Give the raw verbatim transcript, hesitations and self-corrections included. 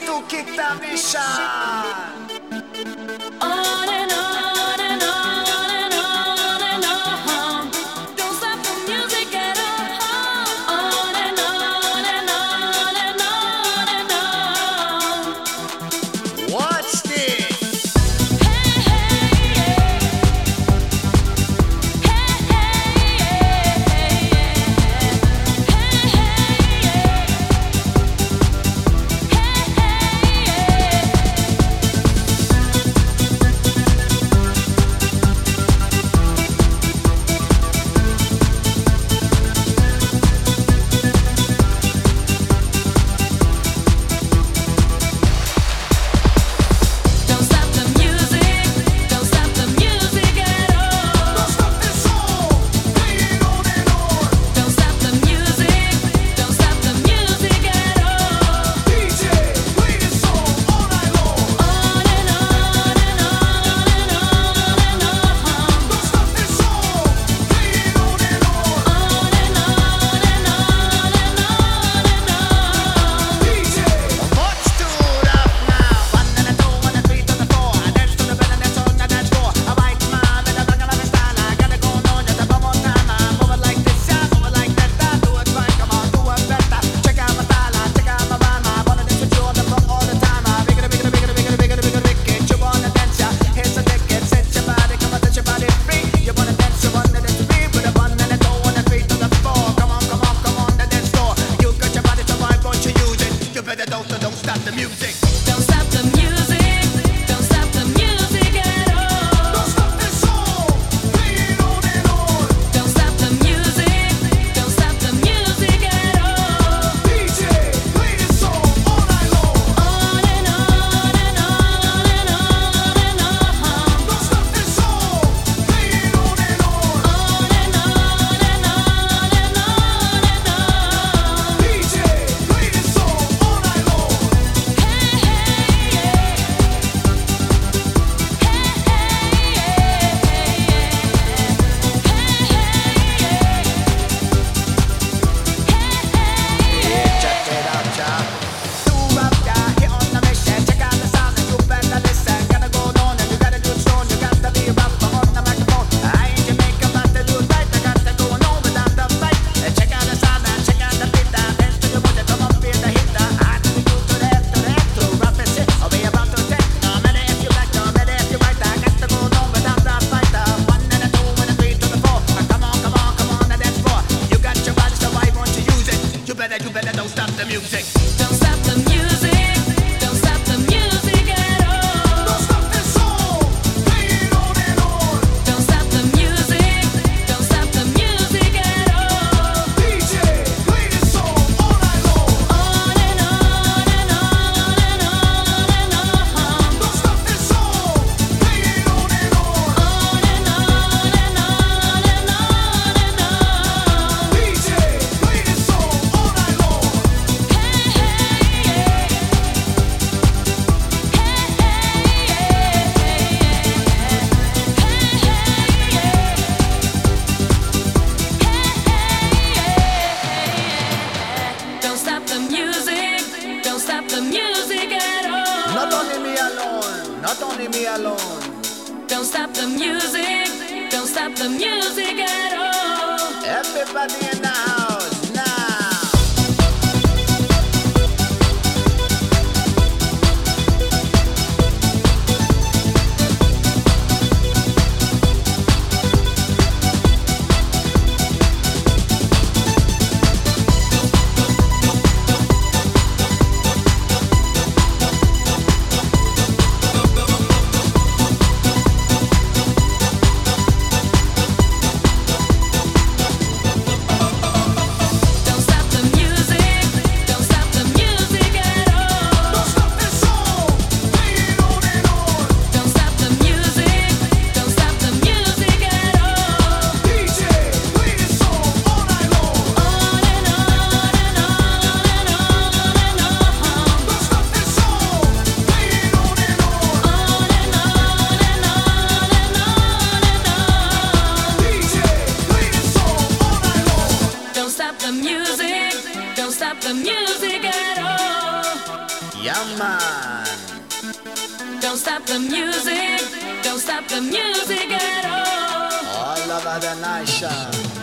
to kick the mission. On and on and on and on and on. Don't stop the music at all. On and on and on and on and on. Watch this. Hey, hey, yeah. Hey, hey, yeah. Hey, hey, yeah. Don't stop the music, don't stop the music at all. Don't stop this song. Play it on and on. Don't stop the music, don't stop the music at all. D J, play this song all night long. On and on and on and on and on. Don't stop this song. Play it on and on. On and on and on and on and on. D J, much too rough now. One and a two and a three to the four. I dance to the beat and dance on the dance floor. A white man with a bang on his style. I gotta go on just a one more time. I move it like this, yeah, move it like that. I do it right, come on, do it better. Check out my style, I check out my rhyme. I wanna dance with you on the floor all the time. I bigger, bigger, bigger, bigger, bigger, bigger, bigger. You wanna dance, yeah? Here's a ticket, set your body, come on, touch your body free. You wanna dance, you wanna dance with me with a one and a two and a three to the four. Come on, come on, come on, the dance floor. You got your body, so why won't you use it? You better don't, so don't stop the music. Don't stop the music, don't stop the music at all. Don't stop this song, play it on and on. Don't stop the music, don't stop the music at all. D J, play this song all night long. On and on and on and on and on. Don't stop this song, play it on and on. On and on and on and on and on. D J, play this song all night long. Hey, hey, yeah. Yeah, check it out, y'all. Do up, yeah, hit on the mission. Check out the sound and you better listen. Gotta go on and you gotta do it strong. You got to be rapper on the microphone. I ain't Jamaican, but to do it right. I got to go on without the fight. Check out the sound and check out the beat. Dance to the mood, come up, feel the hit. I do you to the left, to the left, to rap and shit. I'll be about to take. No matter if you like, no matter if you right. I got to go on without the fight. One and a two and a three to the four. Come on, come on, come on, the dance floor. You got your body, so why won't you use it? You better, you better don't stop the music. Don't stop the music, don't stop the music at all. Don't stop this song, play it on and on. Don't stop the music, don't stop the music at all. D J, play this song all night long. On and on and on and on and on. Don't stop this song, play it on and on. On and on and on and on and on. D J, play this song all night long. Hey, hey, yeah. Don't stop the music, don't stop the music at all. Not only me alone, not only me alone. Don't stop the music, don't stop the music at all. Everybody in the house now. Don't stop the music, don't stop the music at all. Don't stop this song, play it on and on. Don't stop the music, don't stop the music at all. D J, play this song all night long. On and on and on and on and on. Don't stop this song, play it on and on. On and on and on and on and on. D J, play this song all night long. Don't stop the music, don't stop the music at all. Yeah, Yeah, man. Don't stop the music, don't stop the music at all. All over the nation.